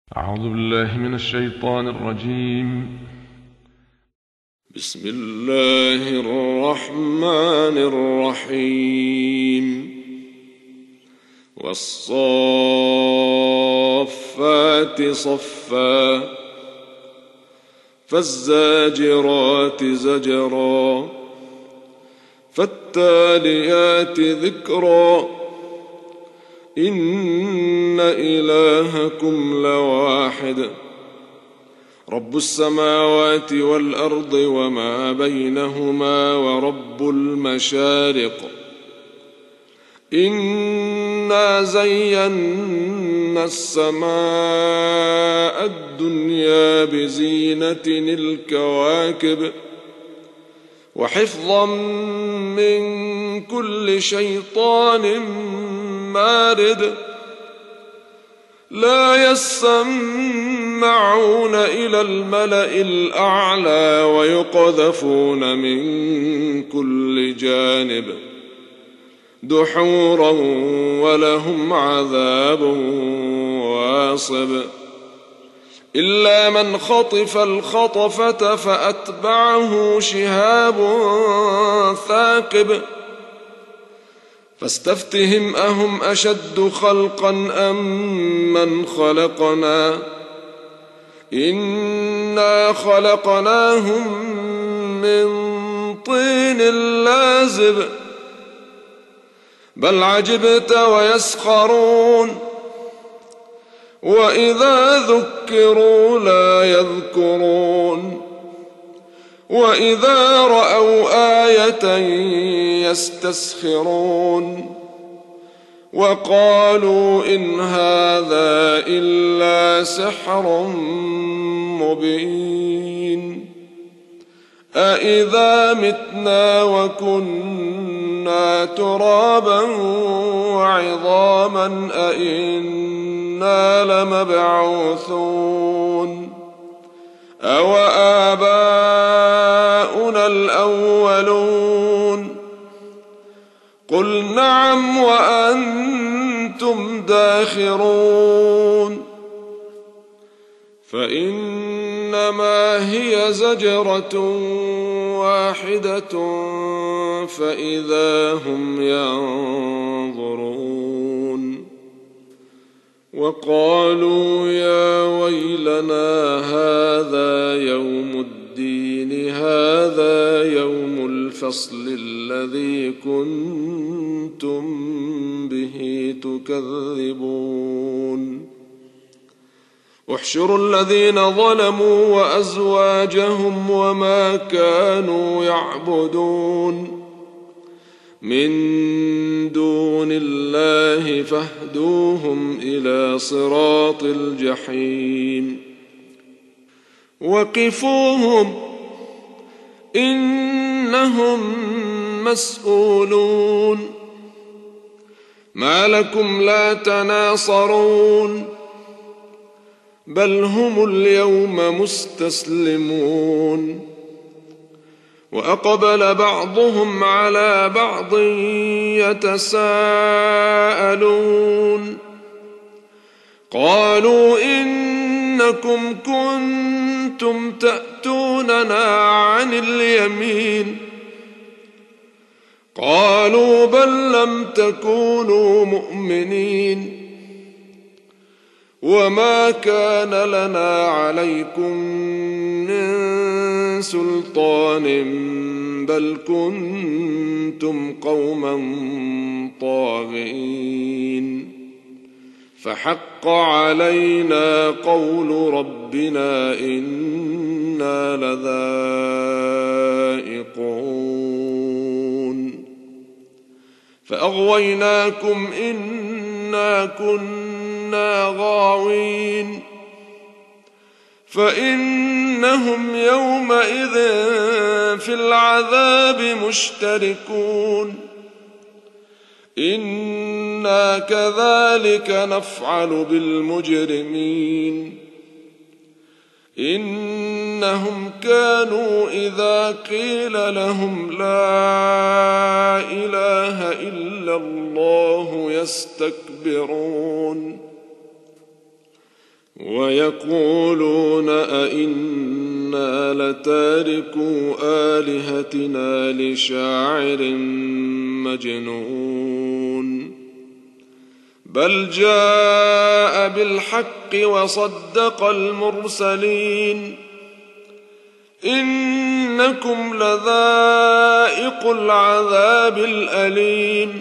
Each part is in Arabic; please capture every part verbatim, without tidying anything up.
أعوذ بالله من الشيطان الرجيم. بسم الله الرحمن الرحيم. والصافات صفا فالزاجرات زجرا فالتاليات ذكرا إن إلهكم لواحد رب السماوات والأرض وما بينهما ورب المشارق إنا زينا السماء الدنيا بزينة الكواكب وحفظا من كل شيطان مارد لا يسمعون إلى الملأ الأعلى ويقذفون من كل جانب دحورا ولهم عذاب واصب إلا من خطف الخطفة فأتبعه شهاب ثاقب فاستفتهم أهم أشد خلقا أم من خلقنا إنا خلقناهم من طين لازب بل عجبت ويسخرون وإذا ذكروا لا يذكرون وإذا رأوا آية يستسخرون وقالوا إن هذا إلا سحر مبين أإذا متنا وكنا ترابا وعظاما أإنا لمبعوثون أو آباؤنا الأولون قل نعم وأنتم داخرون فإنما هي زجرة واحدة فإذا هم ينظرون وقالوا يا ويلنا هذا يوم الدين هذا يوم الفصل الذي كنتم به تكذبون احشروا الذين ظلموا وأزواجهم وما كانوا يعبدون من دون الله فاهدوهم إلى صراط الجحيم وقفوهم إنهم مسؤولون ما لكم لا تناصرون بل هم اليوم مستسلمون وأقبل بعضهم على بعض يتساءلون قالوا إنكم كنتم تأتوننا عن اليمين قالوا بل لم تكونوا مؤمنين وما كان لنا عليكم من سلطان بل كنتم قوما طاغين فحق علينا قول ربنا إنا لذائقون فأغويناكم إنا كنا غاوين فإنهم يومئذ في العذاب مشتركون إنا كذلك نفعل بالمجرمين إنهم كانوا إذا قيل لهم لا إله إلا الله يستكبرون ويقولون أئنا لتاركو آلهتنا لشاعر مجنون بل جاء بالحق وصدق المرسلين إنكم لذائقو العذاب الأليم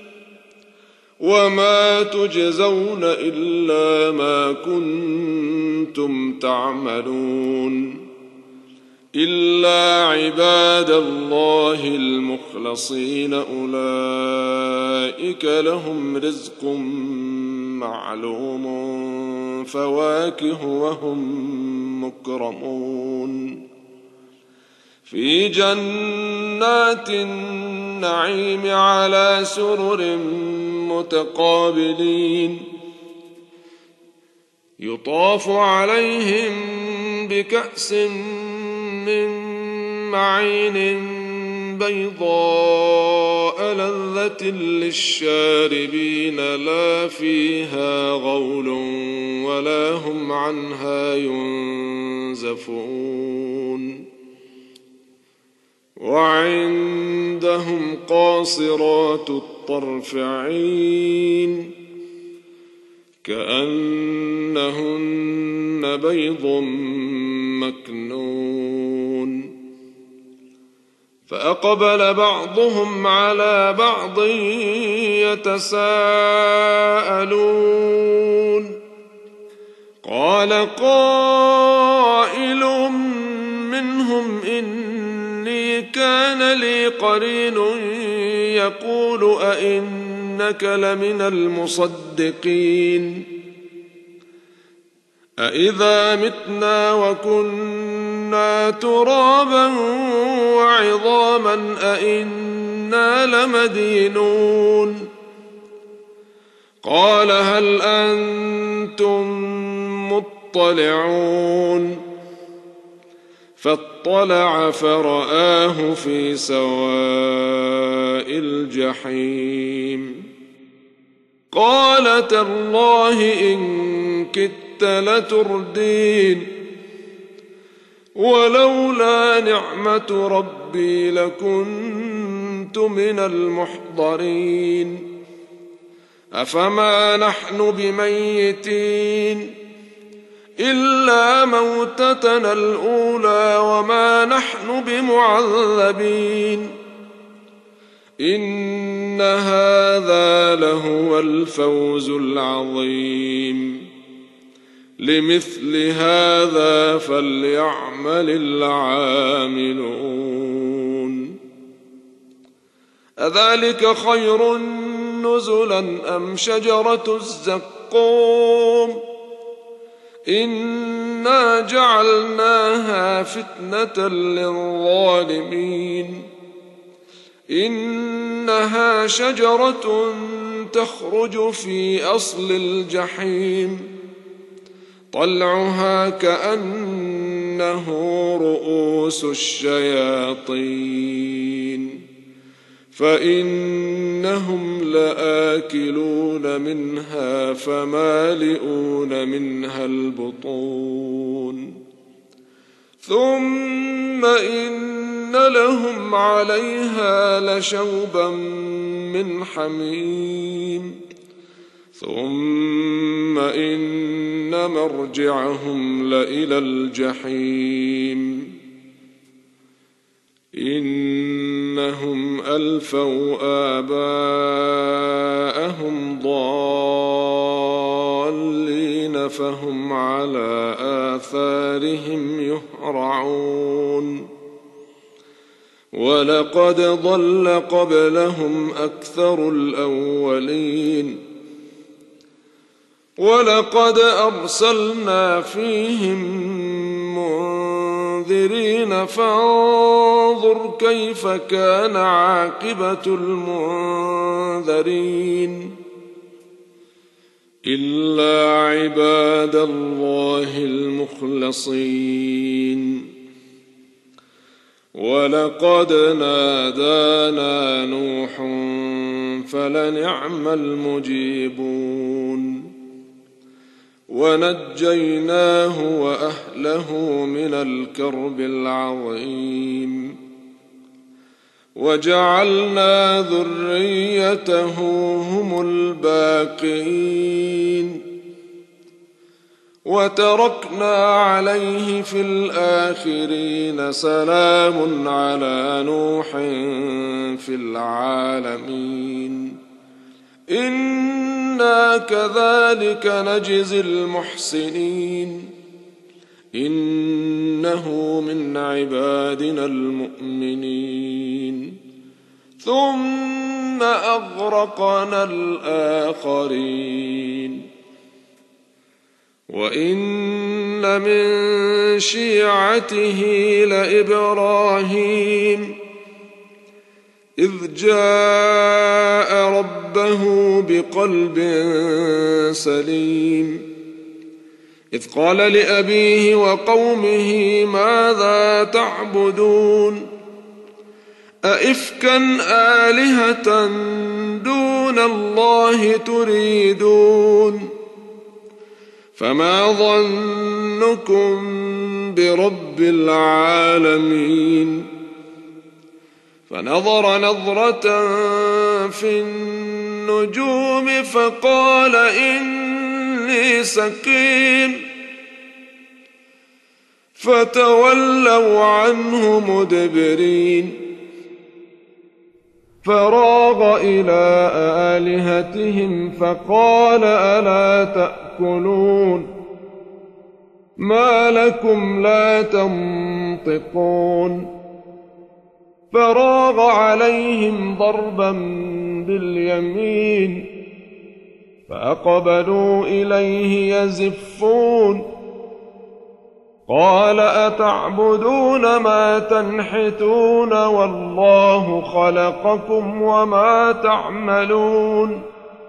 وما تجزون إلا ما كنتم تعملون إلا عباد الله المخلصين أولئك لهم رزق معلوم فواكه وهم مكرمون في جنات النعيم على سرر متقابلين يطاف عليهم بكأس من معين بيضاء لذة للشاربين لا فيها غول ولا هم عنها ينزفون وعندهم قاصرات الطرف عين كأنهن بيض مكنون فأقبل بعضهم على بعض يتساءلون قال قائل منهم إني كان لي قرين يقول أئنك لمن المصدقين أإذا متنا وكنا ترابا وعظاما أئنا لمدينون قال هل أنتم مطلعون فاطلع فرآه في سواء الجحيم قال تالله إن كدت لتردين ولولا نعمة ربي لكنت من المحضرين أفما نحن بميتين إلا موتتنا الأولى وما نحن بمعذبين إن هذا لهو الفوز العظيم لمثل هذا فليعمل العاملون أذلك خير نزلا أم شجرة الزقوم إنا جعلناها فتنة للظالمين إنها شجرة تخرج في أصل الجحيم طلعها كأنه رؤوس الشياطين فإنهم لآكلون منها فمالئون منها البطون ثم إن لهم عليها لشوبا من حميم ثم إن مرجعهم لإلى الجحيم إنهم ألفوا آباءهم ضالين فهم على آثارهم يهرعون ولقد ضل قبلهم أكثر الأولين ولقد أرسلنا فيهم منذرين فانظر كيف كان عاقبة المنذرين إلا عباد الله المخلصين ولقد نادانا نوح فلنعم المجيبون ونجيناه وأهله من الكرب العظيم وجعلنا ذريته هم الباقين وتركنا عليه في الآخرين سلام على نوح في العالمين إنا كذلك نجزي المحسنين إنه من عبادنا المؤمنين ثم أغرقنا الآخرين وإن من شيعته لإبراهيم إذ جاء ربه بقلب سليم إذ قال لأبيه وقومه ماذا تعبدون أئفكا آلهة دون الله تريدون فما ظنكم برب العالمين فنظر نظرة في النجوم فقال إني سقيم فتولوا عنه مدبرين فراغ إلى آلهتهم فقال ألا تأكلون ما لكم لا تنطقون فراغ عليهم ضربا باليمين فأقبلوا إليه يزفون قال أتعبدون ما تنحتون والله خلقكم وما تعملون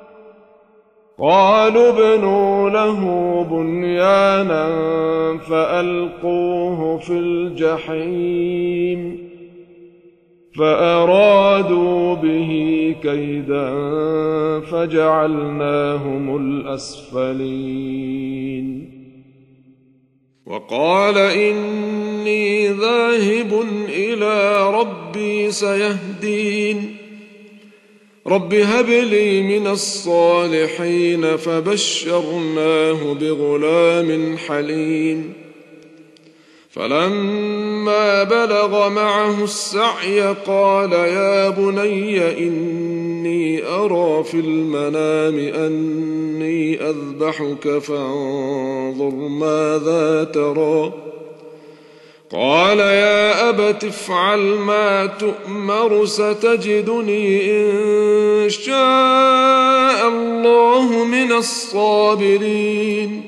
قالوا ابنوا له بنيانا فألقوه في الجحيم فأرادوا به كيدا فجعلناهم الأسفلين وقال إني ذاهب إلى ربي سيهدين رب هب لي من الصالحين فبشرناه بغلام حليم فلما بلغ معه السعي قال يا بني إني أرى في المنام أني أذبحك فانظر ماذا ترى قال يا أبت افعل ما تؤمر ستجدني إن شاء الله من الصابرين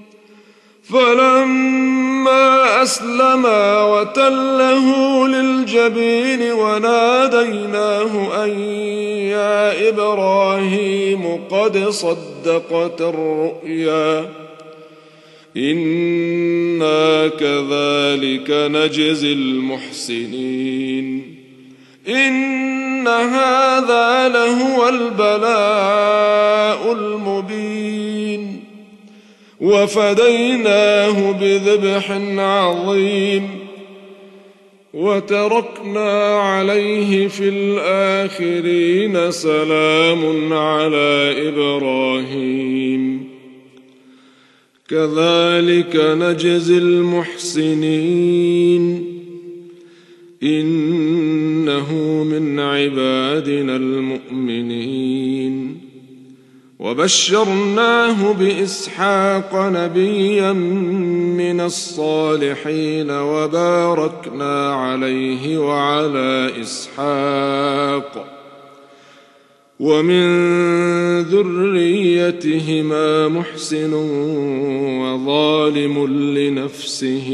فلما أسلما وتله للجبين وناديناه أن يا إبراهيم قد صدقت الرؤيا إنا كذلك نجزي المحسنين إن هذا لهو البلاء المبين وفديناه بذبح عظيم وتركنا عليه في الآخرين سلام على إبراهيم كذلك نجزي المحسنين إنه من عبادنا المؤمنين وبشرناه بإسحاق نبيا من الصالحين وباركنا عليه وعلى إسحاق ومن ذريتهما محسن وظالم لنفسه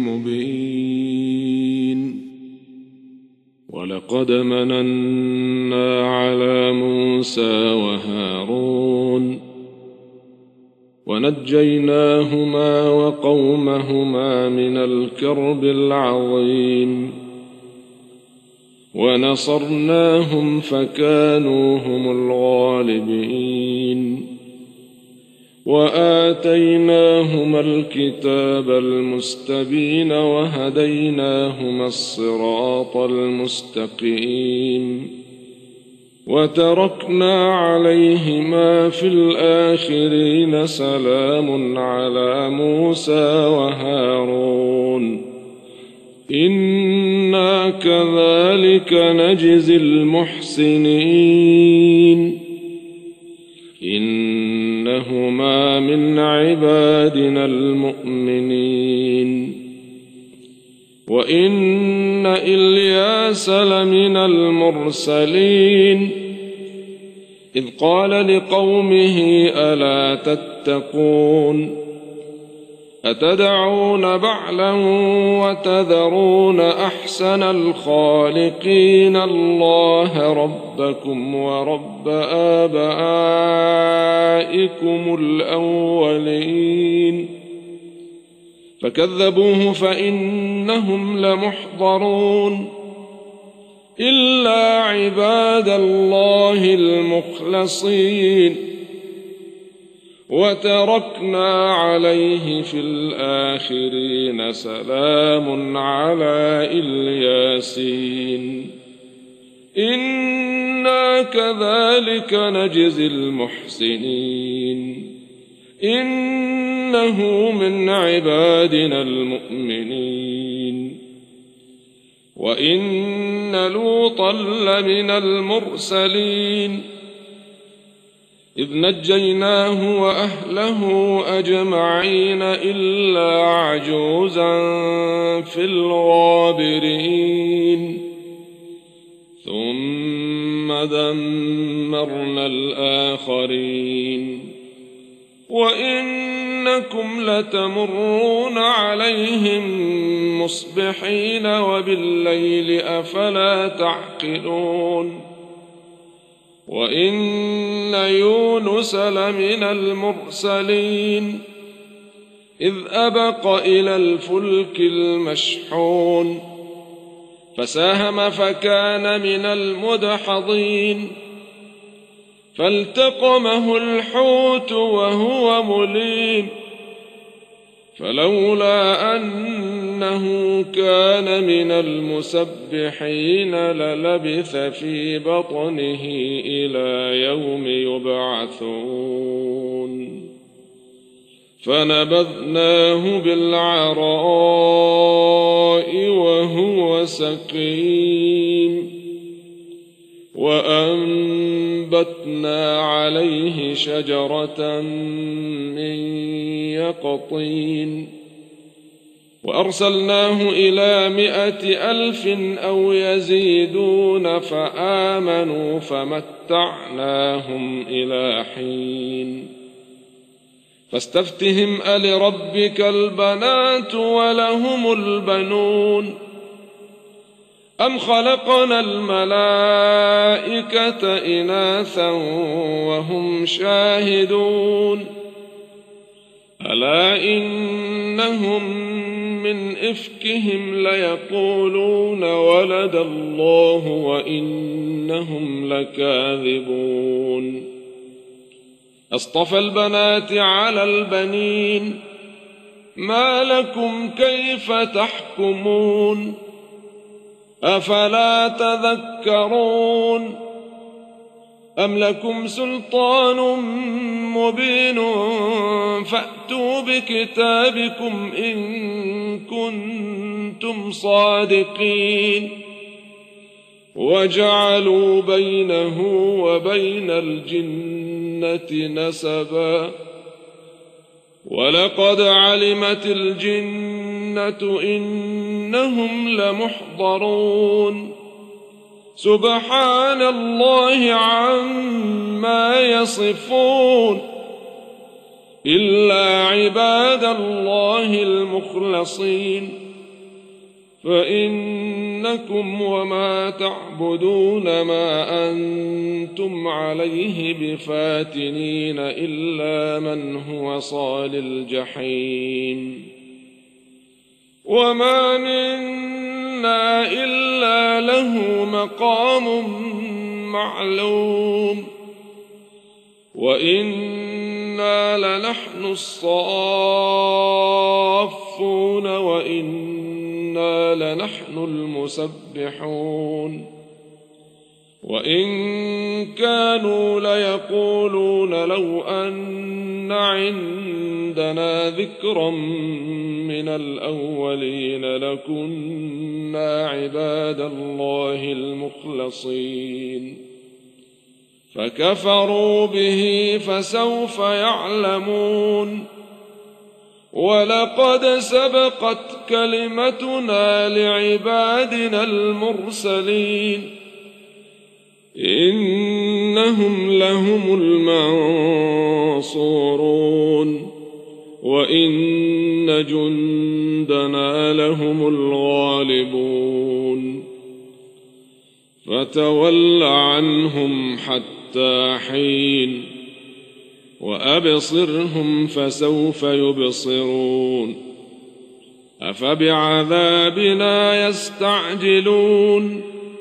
مبين ولقد مننا على موسى وهارون ونجيناهما وقومهما من الكرب العظيم ونصرناهم فكانوا هم الغالبين وآتيناهما الكتاب المستبين وهديناهما الصراط المستقيم وتركنا عليهما في الآخرين سلام على موسى وهارون إنا كذلك نجزي المحسنين إنهما من عبادنا المؤمنين وإن إلياس لمن المرسلين إذ قال لقومه ألا تتقون أتدعون بعلا وتذرون أحسن الخالقين الله ربكم ورب آبائكم الأولين فكذبوه فإنهم لمحضرون إلا عباد الله المخلصين وتركنا عليه في الآخرين سلام على الياسين إنا كذلك نجزي المحسنين إنه من عبادنا المؤمنين وإن لوطا لمن المرسلين إذ نجيناه وأهله أجمعين إلا عجوزا في الغابرين ثم دمرنا الآخرين وإنكم لتمرون عليهم مصبحين وبالليل أفلا تعقلون وإن يونس لمن المرسلين إذ أبق إلى الفلك المشحون فساهم فكان من المدحضين فالتقمه الحوت وهو مليم فلولا أنه كان من المسبحين للبث في بطنه إلى يوم يبعثون فنبذناه بالعراء وهو سقيم وأنبتنا عليه شجرة من يقطين وأرسلناه إلى مائة ألف أو يزيدون فآمنوا فمتعناهم إلى حين فاستفتهم ألربك البنات ولهم البنون أم خلقنا الملائكة إناثا وهم شاهدون ألا إنهم من إفكهم ليقولون ولد الله وإنهم لكاذبون أصطفى البنات على البنين ما لكم كيف تحكمون أفلا تذكرون أم لكم سلطان مبين فأتوا بكتابكم إن كنتم صادقين وجعلوا بينه وبين الجنة نسبا ولقد علمت الجنة إنهم لمحضرون سبحان الله عما يصفون إلا عباد الله المخلصين فإنكم وما تعبدون ما أنتم عليه بفاتنين إلا من هو صال الجحيم وما منا إلا له مقام معلوم وإنه وإنا لنحن الصافون وإنا لنحن المسبحون وإن كانوا ليقولون لو أن عندنا ذكرا من الأولين لكنا عباد الله المخلصين فكفروا به فسوف يعلمون ولقد سبقت كلمتنا لعبادنا المرسلين إنهم لهم المنصورون وإن جندنا لهم الغالبون فتول عنهم حتى حين وأبصرهم فسوف يبصرون أفبعذابنا يستعجلون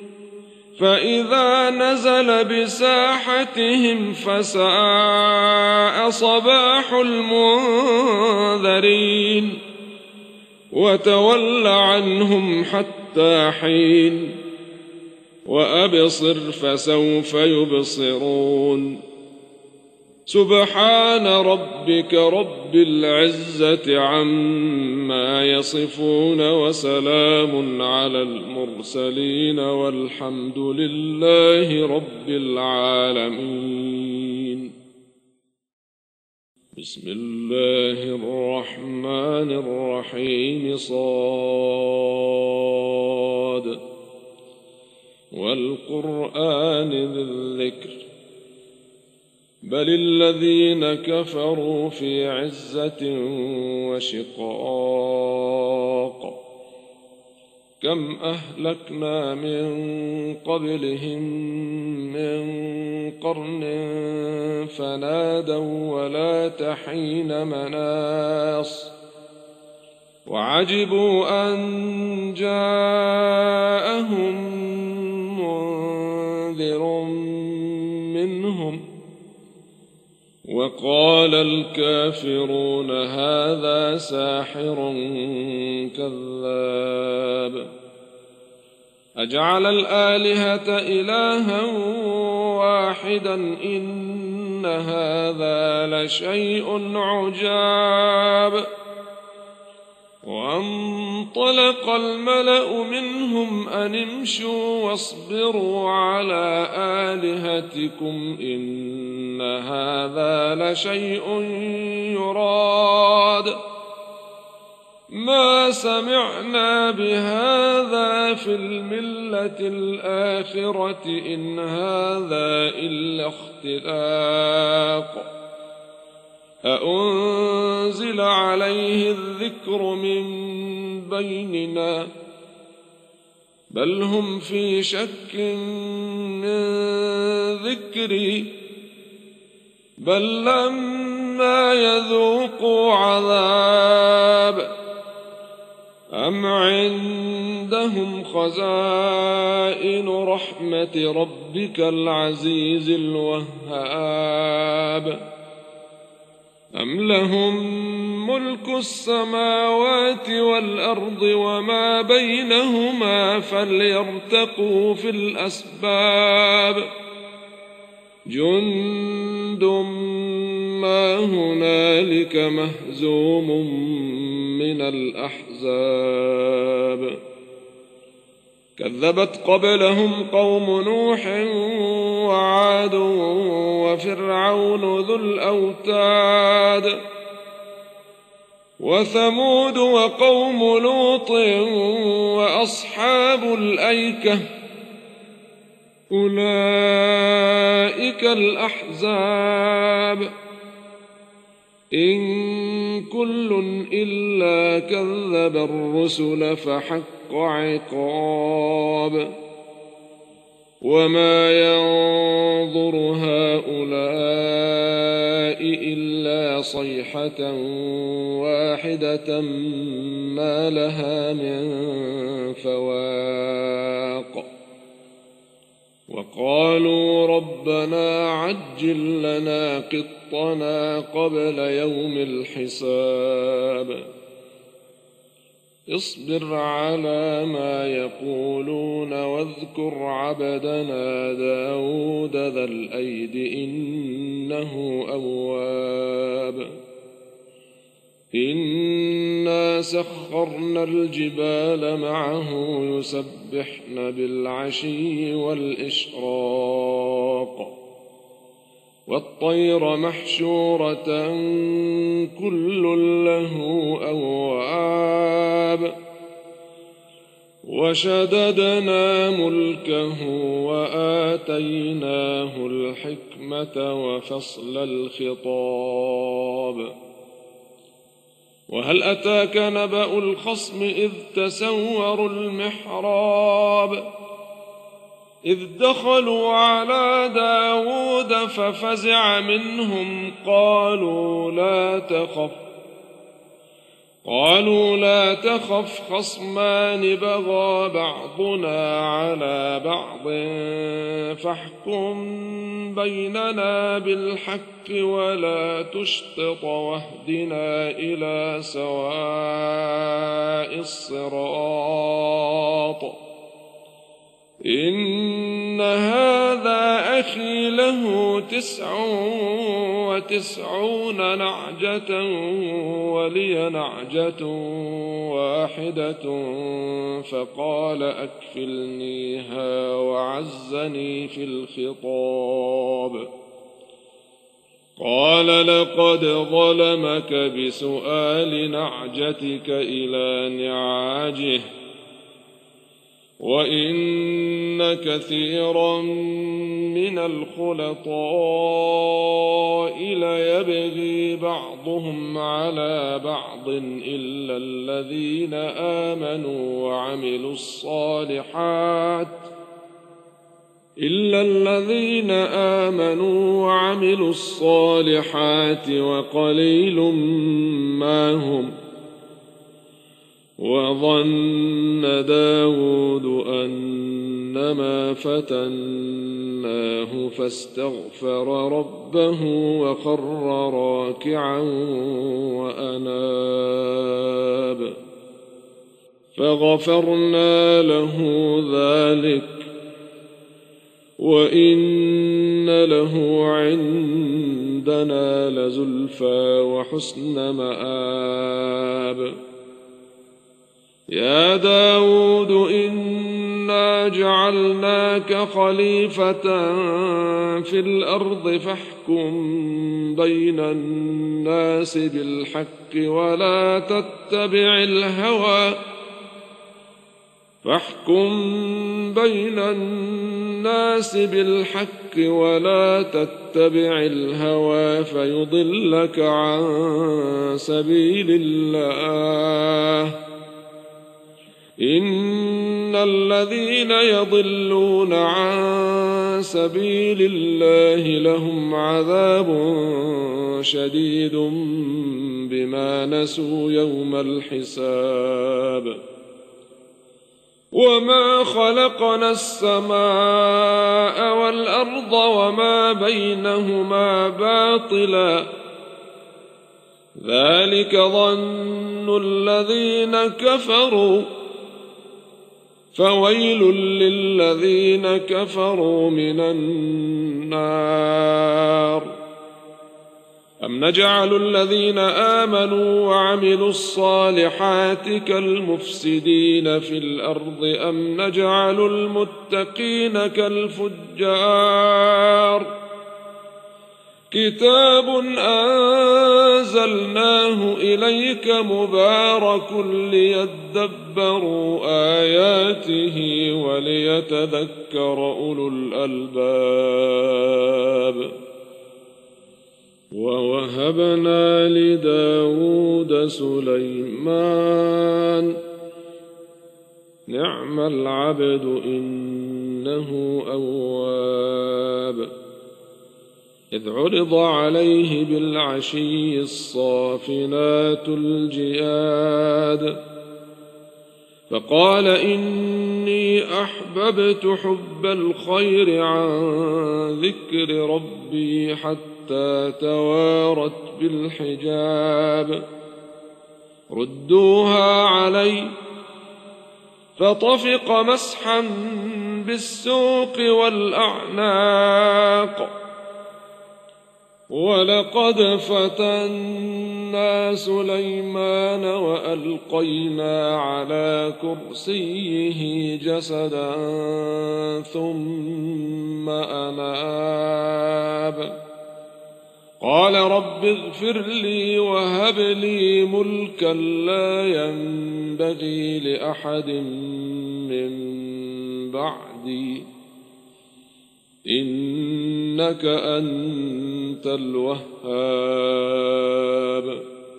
فإذا نزل بساحتهم فساء صباح المنذرين وتول عنهم حتى حين وأبصر فسوف يبصرون سبحان ربك رب العزة عما يصفون وسلام على المرسلين والحمد لله رب العالمين. بسم الله الرحمن الرحيم. صاد والقرآن ذي الذكر بل الذين كفروا في عزة وشقاق كم أهلكنا من قبلهم من قرن فنادوا ولا تحين مناص وعجبوا أن جاءهم منذر منهم وقال الكافرون هذا ساحر كذاب أجعل الآلهة إلها واحدا إن هذا لشيء عجاب وانطلق الملأ منهم أن امشوا واصبروا على آلهتكم إن هذا لشيء يراد ما سمعنا بهذا في الملة الآخرة إن هذا إلا اختلاق أأنزل عليه الذكر من بيننا بل هم في شك من ذكري بل لما يذوقوا عذاب أم عندهم خزائن رحمة ربك العزيز الوهاب أم لهم ملك السماوات والأرض وما بينهما فليرتقوا في الأسباب جند ما هنالك مهزوم من الأحزاب كذبت قبلهم قوم نوح وعاد وفرعون ذو الأوتاد وثمود وقوم لوط وأصحاب الأيكة أولئك الأحزاب إن كل إلا كذب الرسل فحق عقاب وما ينظر هؤلاء إلا صيحة واحدة ما لها من فواق وقالوا ربنا عجل لنا قطنا قبل يوم الحساب اصبر على ما يقولون واذكر عبدنا داود ذا الأيد إنه أواب إنا سخرنا الجبال معه يسبحن بالعشي والإشراق والطير محشورة كل له أواب وشددنا ملكه وآتيناه الحكمة وفصل الخطاب وهل أتاك نبأ الخصم إذ تسوروا المحراب إذ دخلوا على داود ففزع منهم قالوا لا تخف قالوا لا تخف خصمان بغى بعضنا على بعض فاحكم بيننا بالحق ولا تشطط واهدنا إلى سواء الصراط إن هذا أخي له تسع وتسعون نعجة ولي نعجة واحدة فقال أكفلنيها وعزني في الخطاب قال لقد ظلمك بسؤال نعجتك إلى نعاجه وإن كثيرا من الخلطاء ليبغي بعضهم على بعض إلا الذين آمنوا وعملوا الصالحات إلا الذين آمنوا وعملوا الصالحات وقليل ما هم وظن داود أنما فتناه فاستغفر ربه وخر راكعا وأناب فغفرنا له ذلك وإن له عندنا لزلفى وحسن مآب يا داود إنا جعلناك خليفة في الأرض فاحكم بين الناس بالحق ولا تتبع الهوى فاحكم بين الناس بالحق ولا تتبع الهوى فيضلك عن سبيل الله إن الذين يضلون عن سبيل الله لهم عذاب شديد بما نسوا يوم الحساب وما خلقنا السماء والأرض وما بينهما باطلا ذلك ظن الذين كفروا فويل للذين كفروا من النار أم نجعل الذين آمنوا وعملوا الصالحات كالمفسدين في الأرض أم نجعل المتقين كالفجار كتاب أنزلناه إليك مبارك ليدبروا آياته وليتذكر أولو الألباب ووهبنا لداود سليمان نعم العبد إنه أواب إذ عرض عليه بالعشي الصافنات الجياد فقال إني أحببت حب الخير عن ذكر ربي حتى توارت بالحجاب ردوها علي فطفق مسحا بالسوق والأعناق ولقد فتنا سليمان وألقينا على كرسيه جسدا ثم أناب قال رب اغفر لي وهب لي ملكا لا ينبغي لأحد من بعدي إنك أنت الوهاب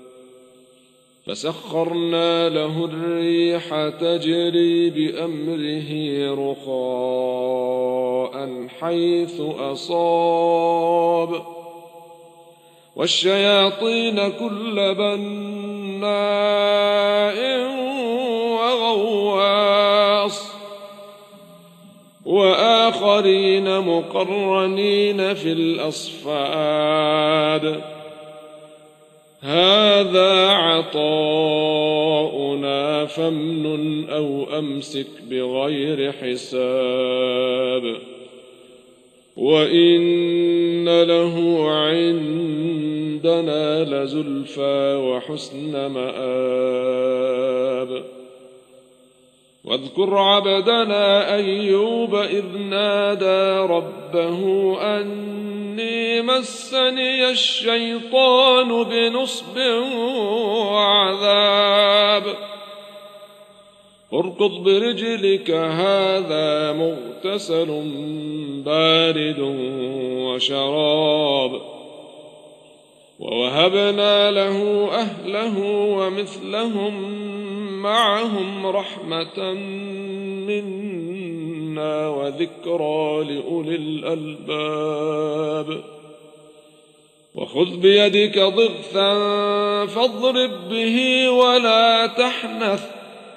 فسخرنا له الريح تجري بأمره رخاء حيث أصاب والشياطين كل بناء وغواص وآخرين مقرنين في الأصفاد هذا عطاؤنا فامنن أو أمسك بغير حساب وإن له عندنا لزلفى وحسن مآب واذكر عبدنا أيوب إذ نادى ربه أني مسني الشيطان بنصب وعذاب اركض برجلك هذا مغتسل بارد وشراب ووهبنا له أهله ومثلهم معهم رحمة منا وذكرى لأولي الألباب وخذ بيدك ضغثا فاضرب به ولا تحنث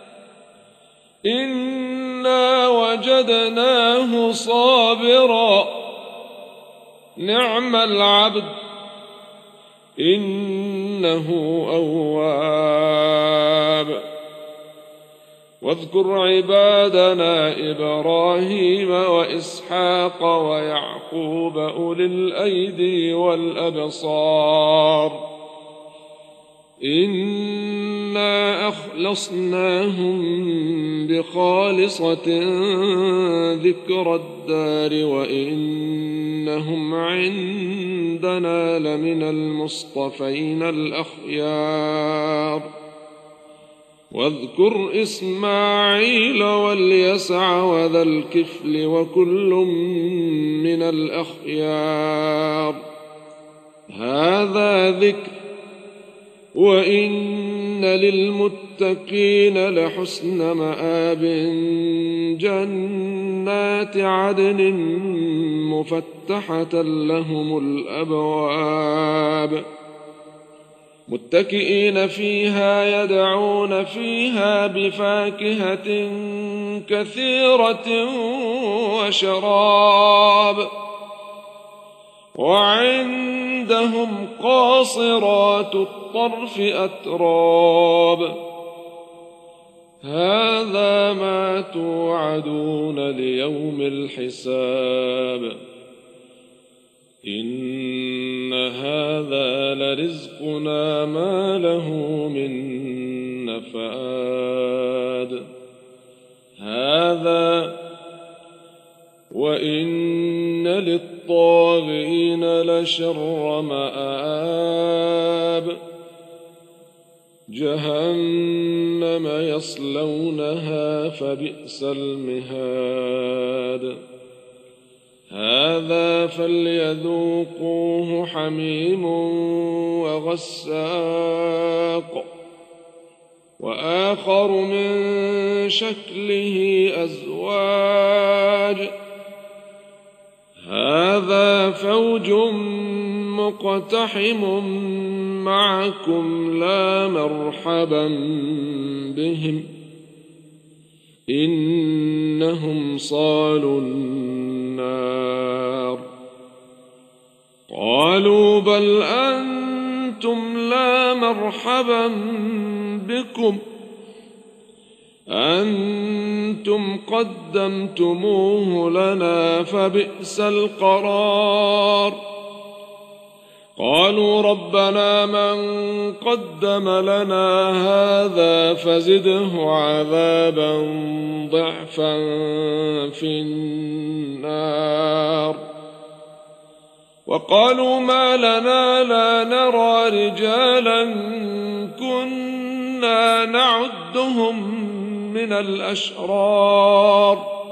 إنا وجدناه صابرا نعم العبد إنه أواب واذكر عبادنا إبراهيم وإسحاق ويعقوب أولي الأيدي والأبصار إنا أخلصناهم بخالصة ذكر الدار وإنهم عندنا لمن المصطفين الأخيار واذكر إسماعيل واليسع وذا الكفل وكل من الأخيار هذا ذكر وإن للمتقين لحسن مآب جنات عدن مفتحة لهم الأبواب متكئين فيها يدعون فيها بفاكهة كثيرة وشراب وعندهم قاصرات الطرف أتراب هذا ما توعدون ليوم الحساب إن هذا لرزقنا ما له من نفاد هذا وإن للطاغين لشر مآب جهنم يصلونها فبئس المهاد هذا فليذوقوه حميم وغساق وآخر من شكله أزواج هذا فوج مقتحم معكم لا مرحبا بهم إنهم صالوا النار. قالوا بل أنتم لا مرحبا بكم أنتم قدمتموه لنا فبئس القرار. قالوا ربنا من قدم لنا هذا فزده عذابا ضعفا في النار. وقالوا ما لنا لا نرى رجالا كنا نعدهم من الأشرار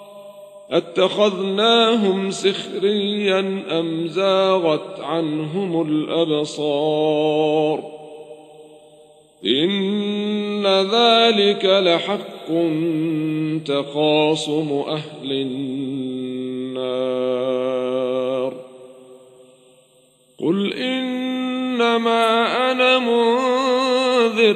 اتخذناهم سخريا أم زاغت عنهم الأبصار. إن ذلك لحق تخاصم أهل النار. قل إنما أنا منذر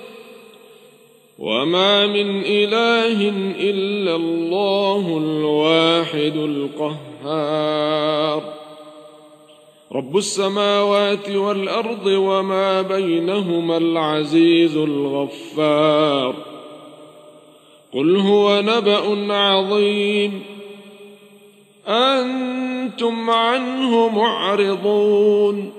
وما من إله إلا الله الواحد القهار. رب السماوات والأرض وما بينهما العزيز الغفار. قل هو نبأ عظيم أنتم عنه معرضون.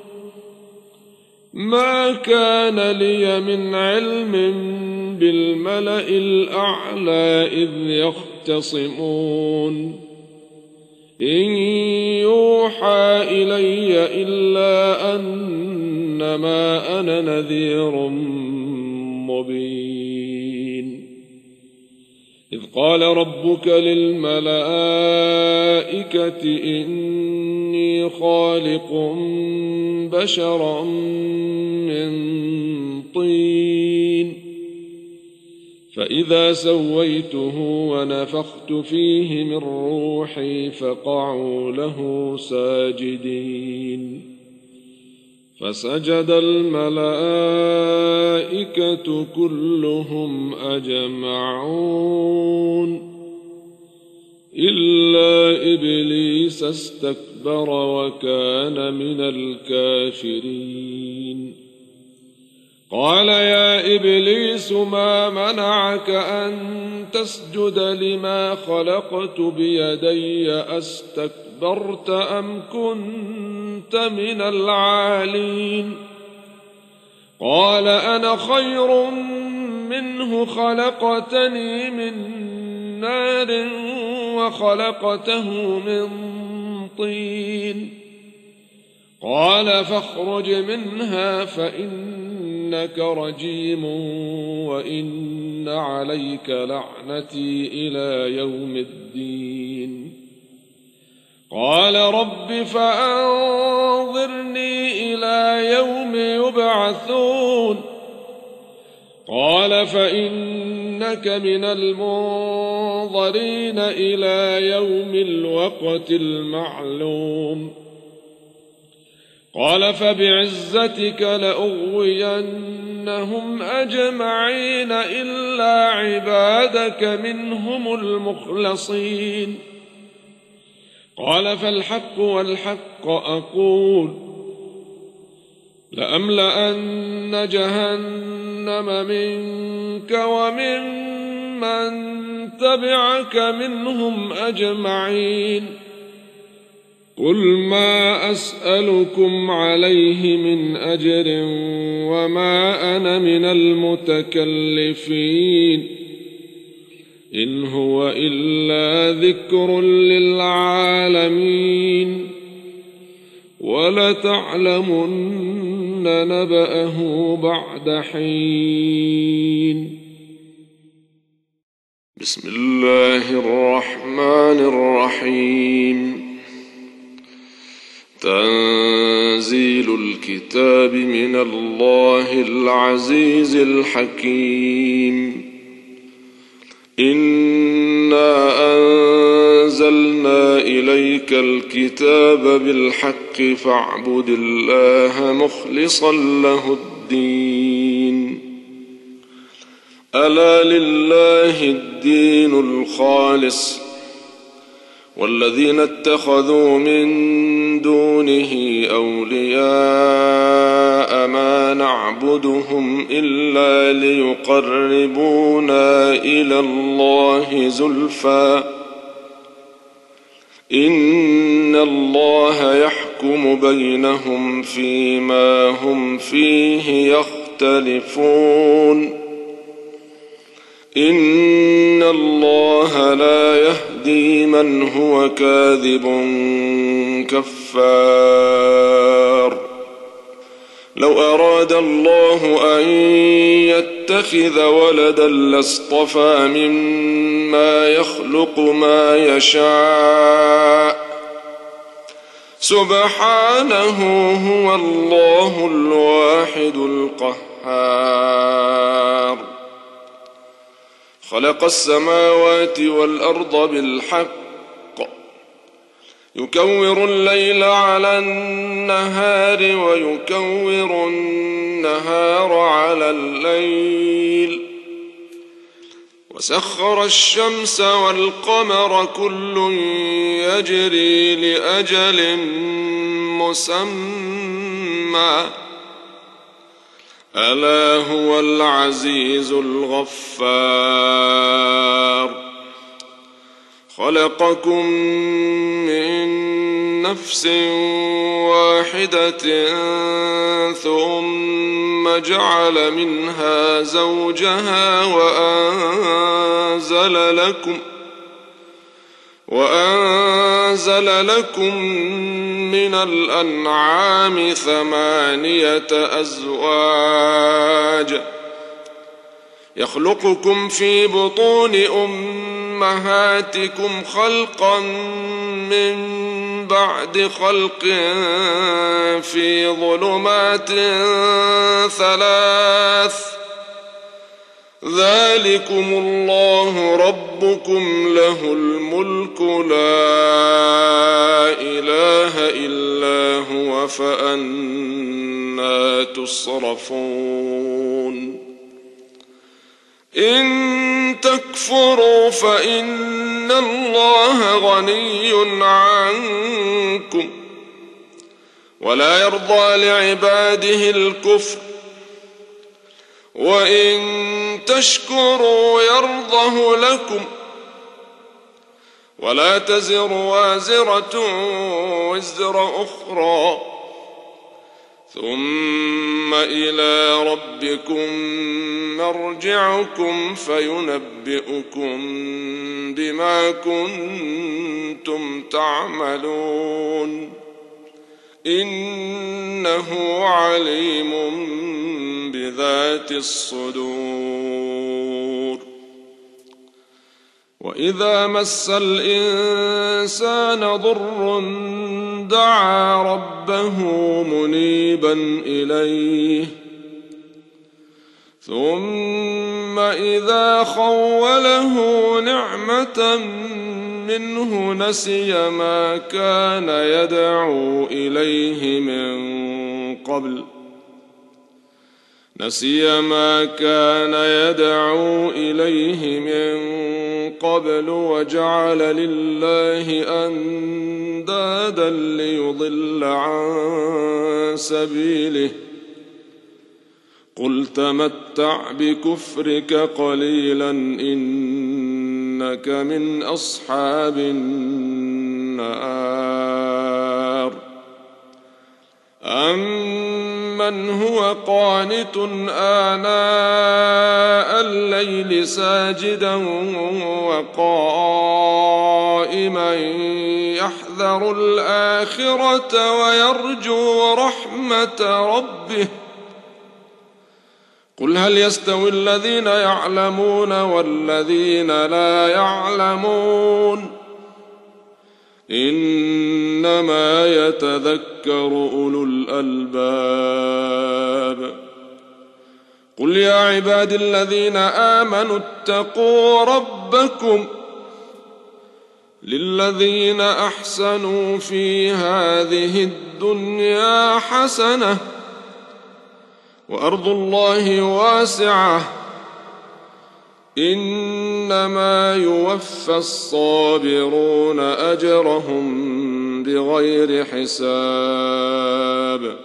ما كان لي من علم بالملأ الأعلى إذ يختصمون إن يوحى إلي إلا أنما أنا نذير مبين. إذ قال ربك للملائكة إني خالق بشرا من طين فإذا سويته ونفخت فيه من روحي فقعوا له ساجدين. فسجد الملائكة كلهم أجمعون إلا إبليس استكبر وكان من الكافرين. قال يا إبليس ما منعك أن تسجد لما خلقت بيدي أستكبرت أم كنت من العالين؟ قال أنا خير منه خلقتني من نار وخلقته من طين. قال فاخرج منها فإنك رجيم وإن عليك لعنتي إلى يوم الدين. قال رب فأنظرني إلى يوم يبعثون. قال فإنك من المنظرين إلى يوم الوقت المعلوم. قال فبعزتك لأغوينهم أجمعين إلا عبادك منهم المخلصين. قال فالحق والحق أقول لأملأن جهنم منك ومن من تبعك منهم أجمعين. قل ما أسألكم عليه من أجر وما أنا من المتكلفين إن هو إلا ذكر للعالمين ولتعلمن نبأه بعد حين. بسم الله الرحمن الرحيم. تنزيل الكتاب من الله العزيز الحكيم. إنا أنزلنا إليك الكتاب بالحق فاعبد الله مخلصا له الدين. ألا لله الدين الخالص والذين اتخذوا من دونه أولياء ما نعبدهم إلا ليقربونا إلى الله زلفى إن الله يحكم بينهم فيما هم فيه يختلفون إن الله لا يهدي من هو كاذب كفار لو أراد الله أن يتخذ ولدا لاصطفى مما يخلق ما يشاء سبحانه هو الله الواحد القهار خلق السماوات والأرض بالحق يكور الليل على النهار ويكور النهار على الليل وسخر الشمس والقمر كل يجري لأجل مسمى ألا هو العزيز الغفار خلقكم من نفس واحدة ثم جعل منها زوجها وأنزل لكم وأنزل لكم من الأنعام ثمانية أزواج يخلقكم في بطون أمهاتكم خلقا من بعد خلق في ظلمات ثلاث ذلكم الله ربكم له الملك لا إله إلا هو فأنى تصرفون إن تكفروا فإن الله غني عنكم ولا يرضى لعباده الكفر وإن تشكروا يرضه لكم ولا تزر وازرة وزر أخرى ثم إلى ربكم مرجعكم فينبئكم بما كنتم تعملون إنه عليم بذات الصدور وإذا مس الإنسان ضر دعا ربه منيبا إليه ثم إذا خوله نعمة منه نسي ما كان يدعو إليه من قبل نسي ما كان يدعو إليه من قبل وجعل لله أندادا ليضل عن سبيله قل تمتع بكفرك قليلا إنك من أصحاب النار أمن هو قانت آناء الليل ساجدا وقائما يحذر الآخرة ويرجو رحمة ربه قل هل يستوي الذين يعلمون والذين لا يعلمون إنما يتذكر أولو الألباب قل يا عبادي الذين آمنوا اتقوا ربكم للذين أحسنوا في هذه الدنيا حسنة وأرض الله واسعة إنما يوفى الصابرون أجرهم بغير حساب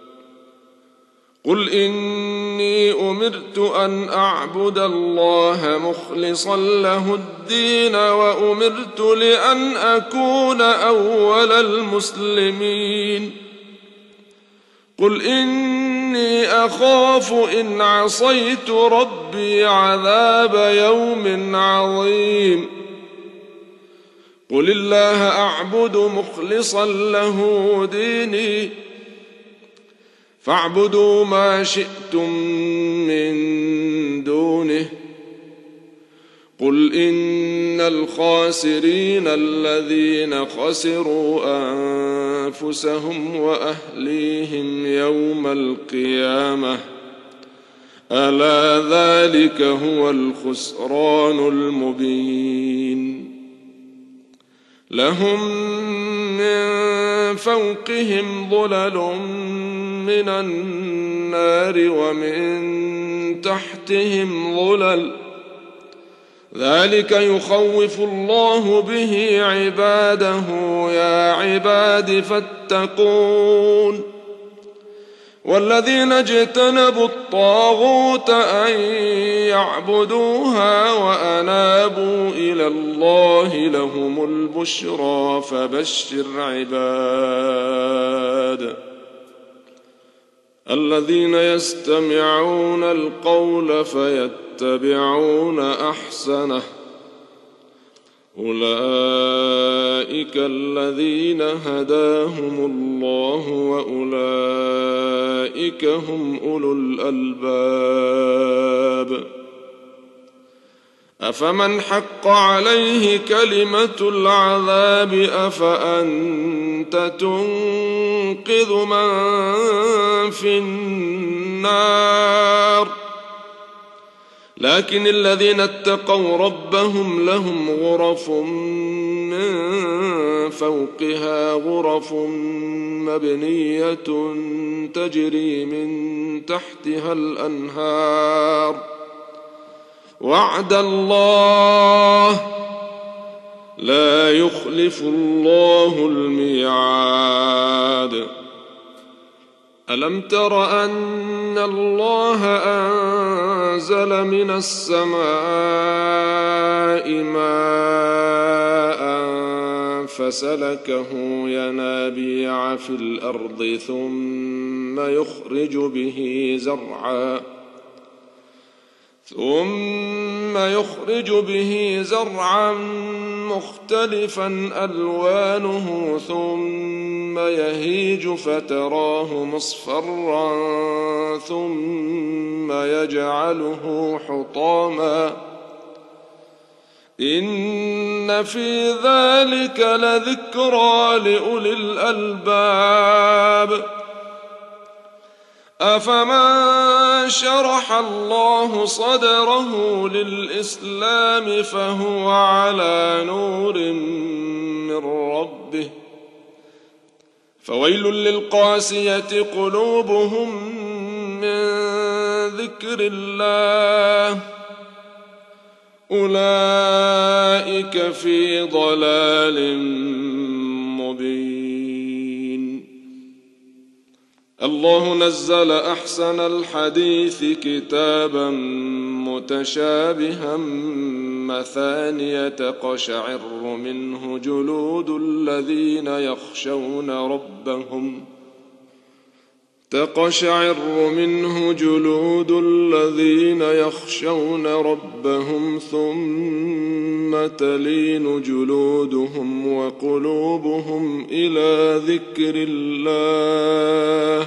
قل إني أمرت أن أعبد الله مخلصا له الدين وأمرت لأن أكون أول المسلمين قل إني أخاف إن عصيت ربي عذاب يوم عظيم قل الله أعبد مخلصا له ديني فاعبدوا ما شئتم من دونه قل إن الخاسرين الذين خسروا أنفسهم وأهليهم يوم القيامة ألا ذلك هو الخسران المبين لهم من فوقهم ظلل من النار ومن تحتهم ظلل ذلك يخوف الله به عباده يا عباد فاتقون والذين اجتنبوا الطاغوت أن يعبدوها وأنابوا إلى الله لهم البشرى فبشر عباد الذين يستمعون القول فيتبعون أحسنه أولئك الذين هداهم الله وأولئك هم أولو الألباب أفمن حق عليه كلمة العذاب أفأنت تنقذ من في النار لكن الذين اتقوا ربهم لهم غرف من فوقها غرف مبنية تجري من تحتها الأنهار وعد الله لا يخلف الله الميعاد ألم تر أن الله أنزل من السماء ماء فسلكه ينابيع في الأرض ثم يخرج به زرعا ثم يخرج به زرعا مختلفا ألوانه ثم يهيج فتراه مصفرا ثم يجعله حطاما إن في ذلك لذكرى لأولي الألباب أفمن شرح الله صدره للإسلام فهو على نور من ربه فويل للقاسية قلوبهم من ذكر الله أولئك في ضلال مبين الله نزل أحسن الحديث كتابا متشابها مثانية تقشعر منه جلود الذين يخشون ربهم تقشعر منه جلود الذين يخشون ربهم ثم تلين جلودهم وقلوبهم إلى ذكر الله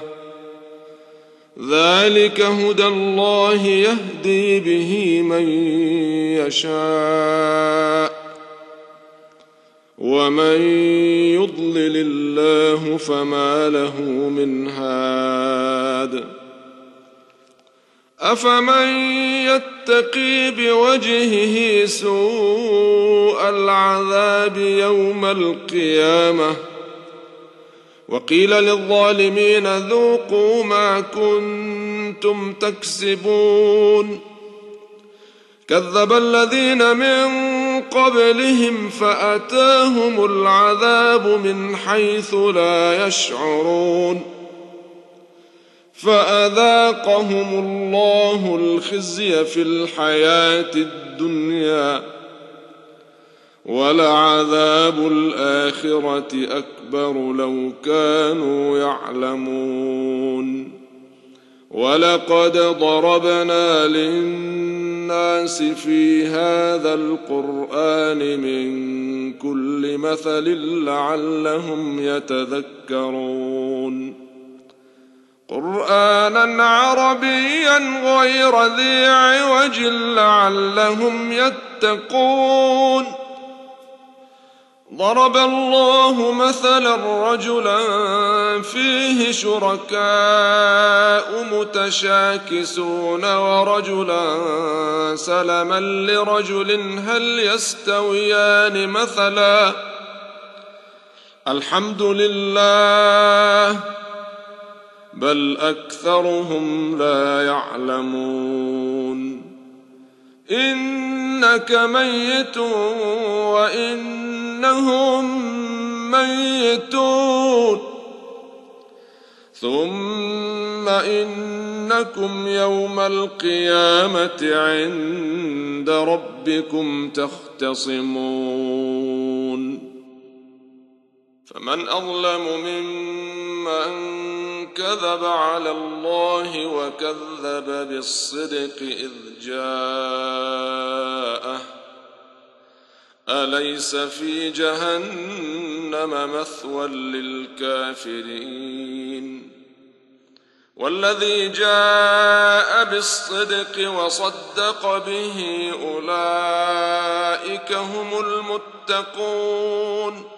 ذلك هدى الله يهدي به من يشاء ومن يضلل الله فما له من هاد أفمن يتقي بوجهه سوء العذاب يوم القيامة وقيل للظالمين ذوقوا ما كنتم تكسبون كذب الذين من قبلهم فأتاهم العذاب من حيث لا يشعرون فأذاقهم الله الخزي في الحياة الدنيا ولعذاب الآخرة أكبر لو كانوا يعلمون ولقد ضربنا للناس في هذا القرآن من كل مثل لعلهم يتذكرون قرآنا عربيا غير ذي عوج لعلهم يتقون ضرب الله مثلا رجلا فيه شركاء متشاكسون ورجلا سلما لرجل هل يستويان مثلا الحمد لله بل أكثرهم لا يعلمون إنك ميت وإنهم ميتون ثم إنكم يوم القيامة عند ربكم تختصمون فمن أظلم ممن كذب على الله وكذب بالصدق إذ جاءه أليس في جهنم مثوى للكافرين والذي جاء بالصدق وصدق به أولئك هم المتقون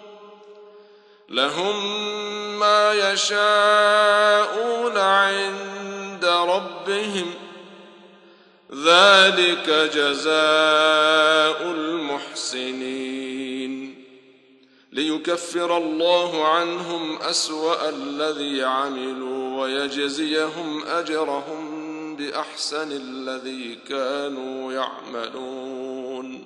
لهم ما يشاءون عند ربهم ذلك جزاء المحسنين ليكفر الله عنهم أسوأ الذي عملوا ويجزيهم أجرهم بأحسن الذي كانوا يعملون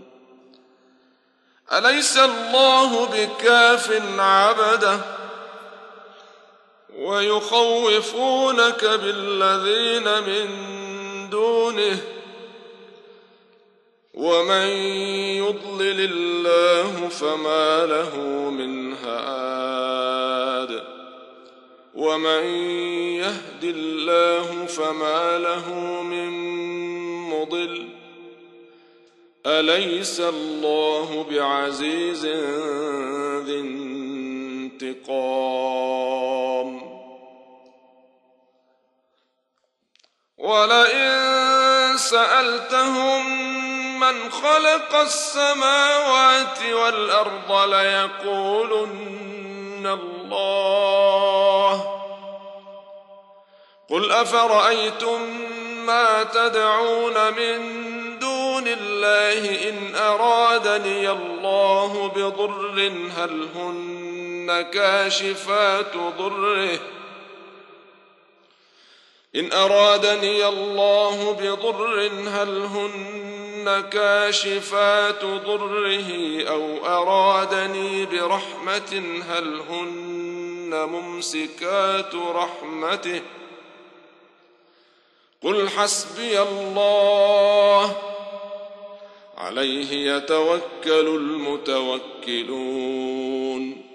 أليس الله بكاف عبده ويخوفونك بالذين من دونه ومن يضلل الله فما له من هاد ومن يهد الله فما له من مضل أليس الله بعزيز ذي انتقام ولئن سألتهم من خلق السماوات والأرض ليقولن الله قل أفرأيتم ما تدعون من دون الله إن أرادني الله بضر هل هن كاشفات ضره إن أرادني الله بضر هل هن كاشفات ضره أو أرادني برحمة هل هن ممسكات رحمته قل حسبي الله عليه يتوكل المتوكلون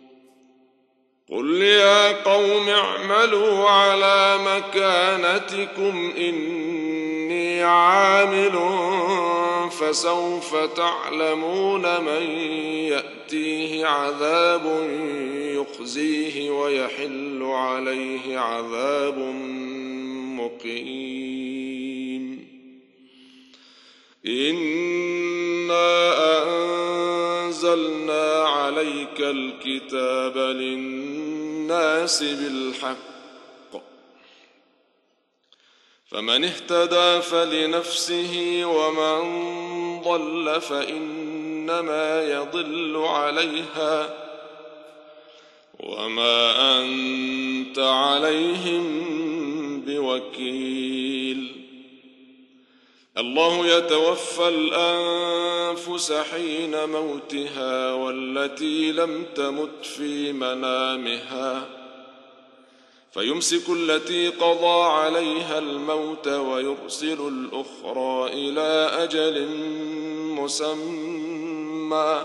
قل يا قوم اعملوا على مكانتكم إني عامل فسوف تعلمون من يأتيه عذاب يخزيه ويحل عليه عذاب مقيم إنا أنزلنا عليك الكتاب للناس بالحق فمن اهتدى فلنفسه ومن ضل فإنما يضل عليها وما أنت عليهم بوكيل الله يتوفى الأنفس حين موتها والتي لم تمت في منامها فيمسك التي قضى عليها الموت ويرسل الأخرى إلى أجل مسمى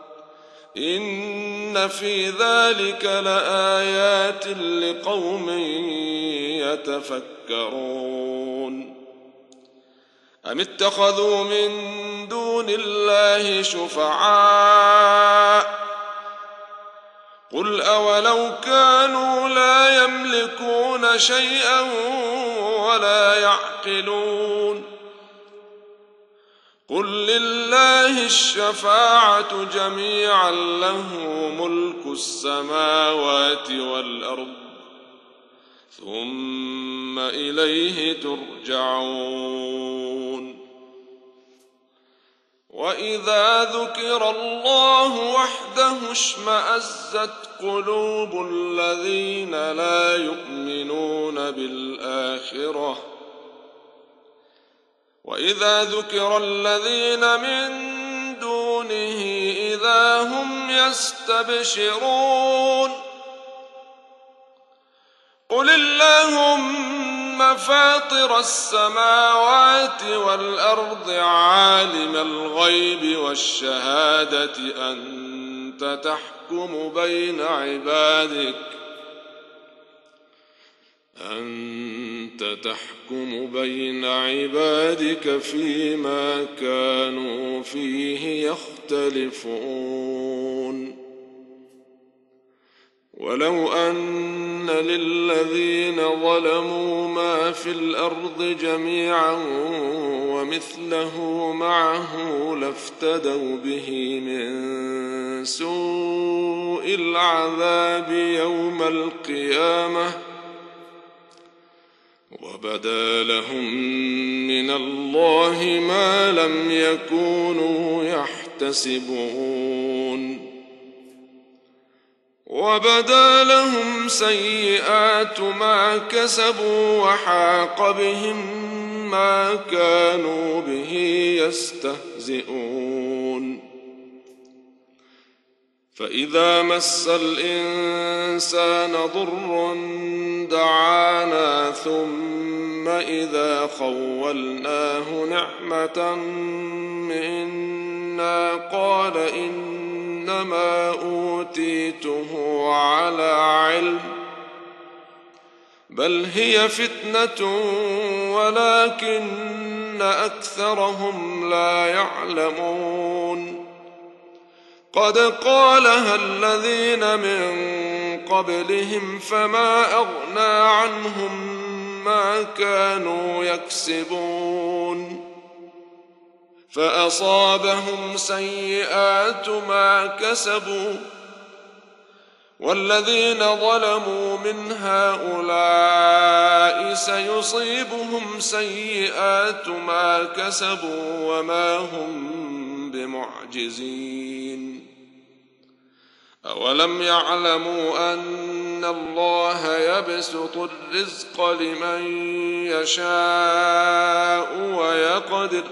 إن في ذلك لآيات لقوم يتفكرون أم اتخذوا من دون الله شفعاء قل أولو كانوا لا يملكون شيئا ولا يعقلون قل لله الشفاعة جميعا له ملك السماوات والأرض ثم إليه ترجعون وإذا ذكر الله وحده اشمأزت قلوب الذين لا يؤمنون بالآخرة وإذا ذكر الذين من دونه إذا هم يستبشرون قل اللهم فاطر السماوات والأرض عالم الغيب والشهادة أنت تحكم بين عبادك أنت تحكم بين عبادك فيما كانوا فيه يختلفون ولو أن للذين ظلموا ما في الأرض جميعا ومثله معه لافتدوا به من سوء العذاب يوم القيامة وبدا لهم من الله ما لم يكونوا يحتسبون وبدا لهم سيئات ما كسبوا وحاق بهم ما كانوا به يستهزئون فإذا مس الإنسان ضر دعانا ثم إذا خولناه نعمة منا قال إنما أوتيته على علم بل هي فتنة ولكن أكثرهم لا يعلمون قد قالها الذين من قبلهم فما أغنى عنهم ما كانوا يكسبون فأصابهم سيئات ما كسبوا والذين ظلموا من هؤلاء سيصيبهم سيئات ما كسبوا وما هم بمعجزين أولم يعلموا أن الله يبسط الرزق لمن يشاء ويقدر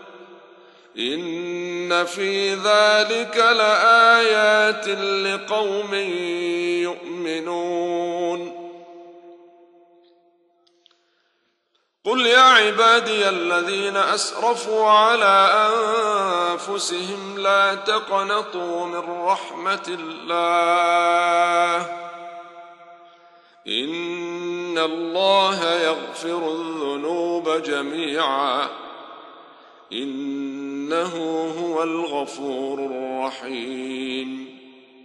إن في ذلك لآيات لقوم يؤمنون قل يا عبادي الذين أسرفوا على أنفسهم لا تقنطوا من رحمة الله إن الله يغفر الذنوب جميعا إنه هو الغفور الرحيم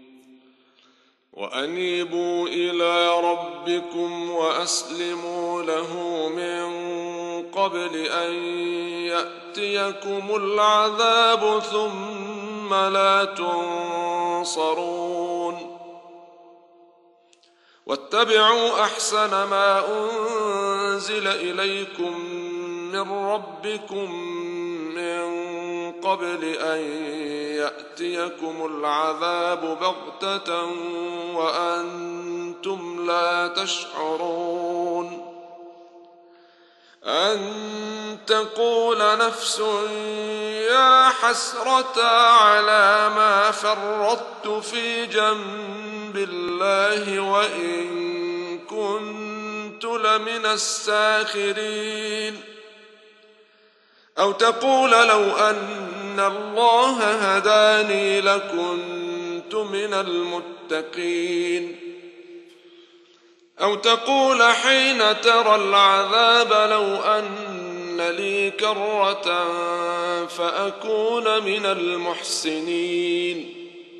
وأنيبوا إلى ربكم وأسلموا له من قبل أن يأتيكم العذاب ثم لا تنصرون واتبعوا أحسن ما أنزل إليكم من ربكم من قبل أن يأتيكم العذاب بغتة وأنتم لا تشعرون أن تقول نفس يا حسرة على ما فرطت في جنب الله وإن كنت لمن الساخرين. أو تقول لو أن الله هداني لكنت من المتقين. أو تقول حين ترى العذاب لو أن لي كرة فأكون من المحسنين.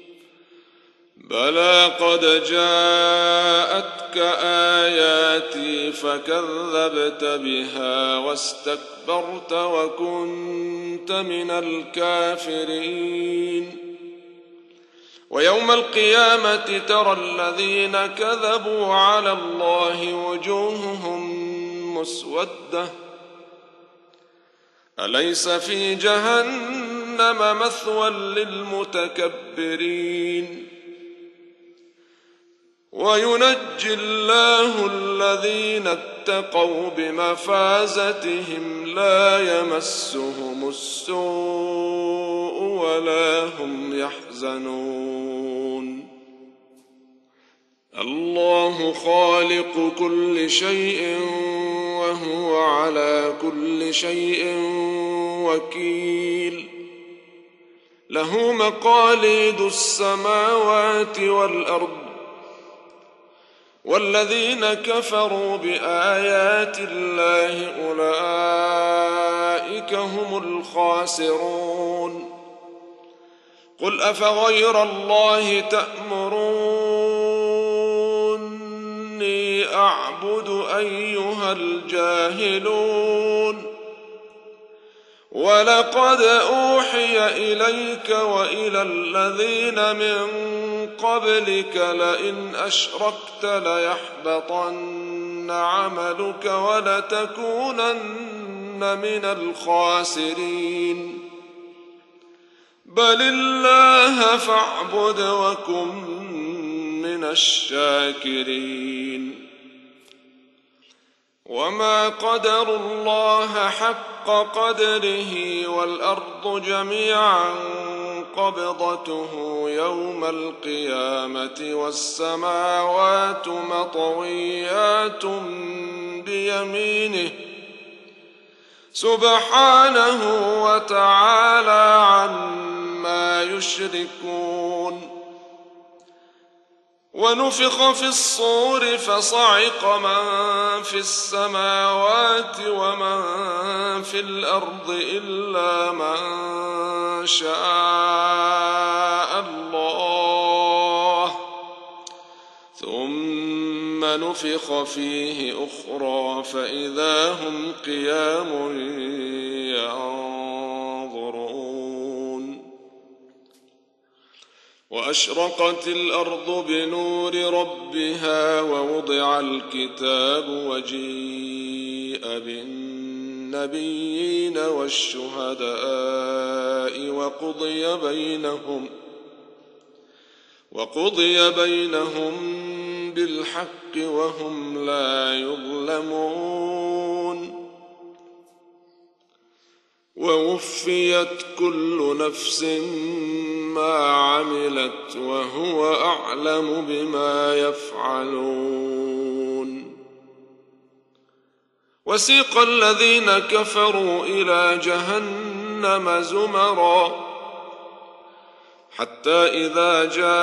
بلى قد جاءتك آياتي فكذبت بها واستكبرت وكنت من الكافرين. ويوم القيامة ترى الذين كذبوا على الله وجوههم مسودة أليس في جهنم مثوى للمتكبرين. وينجي الله الذين اتقوا بمفازتهم لا يمسهم السوء ولا هم يحزنون. الله خالق كل شيء وهو على كل شيء وكيل. له مقاليد السماوات والأرض والذين كفروا بآيات الله أولئك هم الخاسرون. قل أفغير الله تأمروني أعبد أيها الجاهلون. ولقد أوحي إليك وإلى الذين من قبلك لئن أشركت ليحبطن عملك ولتكونن من الخاسرين. بل الله فاعبد وكن من الشاكرين. وما قدروا الله حق قدره والأرض جميعا قبضته يوم القيامة والسماوات مطويات بيمينه سبحانه وتعالى عما يشركون. ونفخ في الصور فصعق من في السماوات ومن في الأرض إلا من شاء الله ثم نفخ فيه أخرى فإذا هم قيام ينظرون. وأشرقت الأرض بنور ربها ووضع الكتاب وجيء بالنبيين والشهداء وقضي بينهم وقضي بينهم بالحق وهم لا يظلمون. ووفيت كل نفس ما عملت وهو أعلم بما يفعلون. وسيق الذين كفروا إلى جهنم زمرا حتى إذا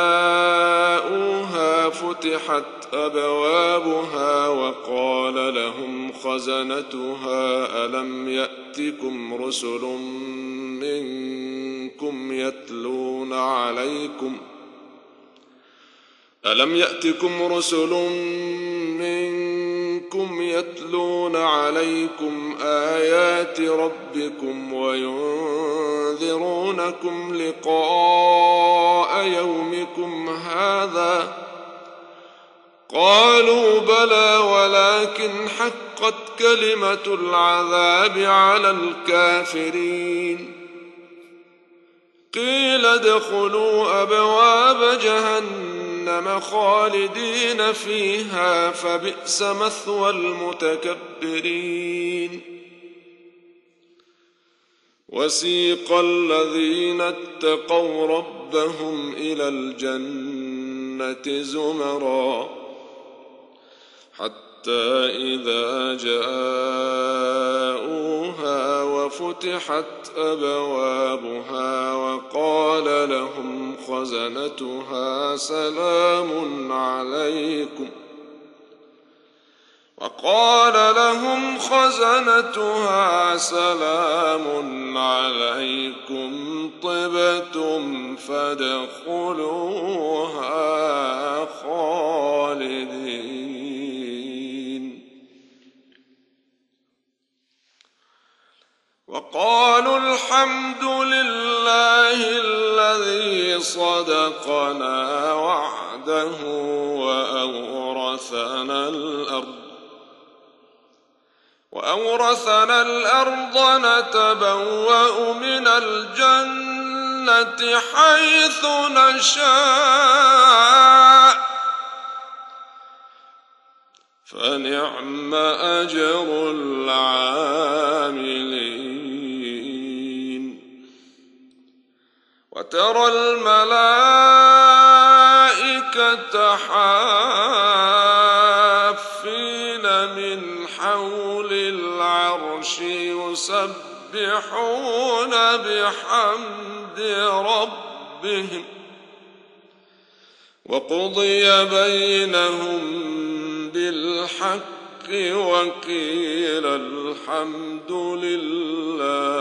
جاءوها فتحت أبوابها وقال لهم خزنتها ألم يأتكم رسل منكم يتلون عليكم ألم يأتكم رسل منكم يتلون عليكم آيات ربكم وينذرونكم لقاء يومكم هذا قالوا بلى ولكن حقت كلمة العذاب على الكافرين. قيل ادخلوا أبواب جهنم خالدين فيها فبئس مثوى المتكبرين. وسيق الذين اتقوا ربهم إلى الجنة زمرا حتى إذا جاءوها وفتحت أبوابها وقال لهم خزنتها سلام عليكم وقال لهم خزنتها سلام عليكم طبتم فادخلوها خالدين. وقالوا الحمد لله الذي صدقنا وعده وأورثنا الأرض وأورثنا الأرض نتبوأ من الجنة حيث نشاء فنعم أجر العاملين. وترى الملائكة حافين من حول العرش يسبحون بحمد ربهم وقضي بينهم بالحق وقيل الحمد لله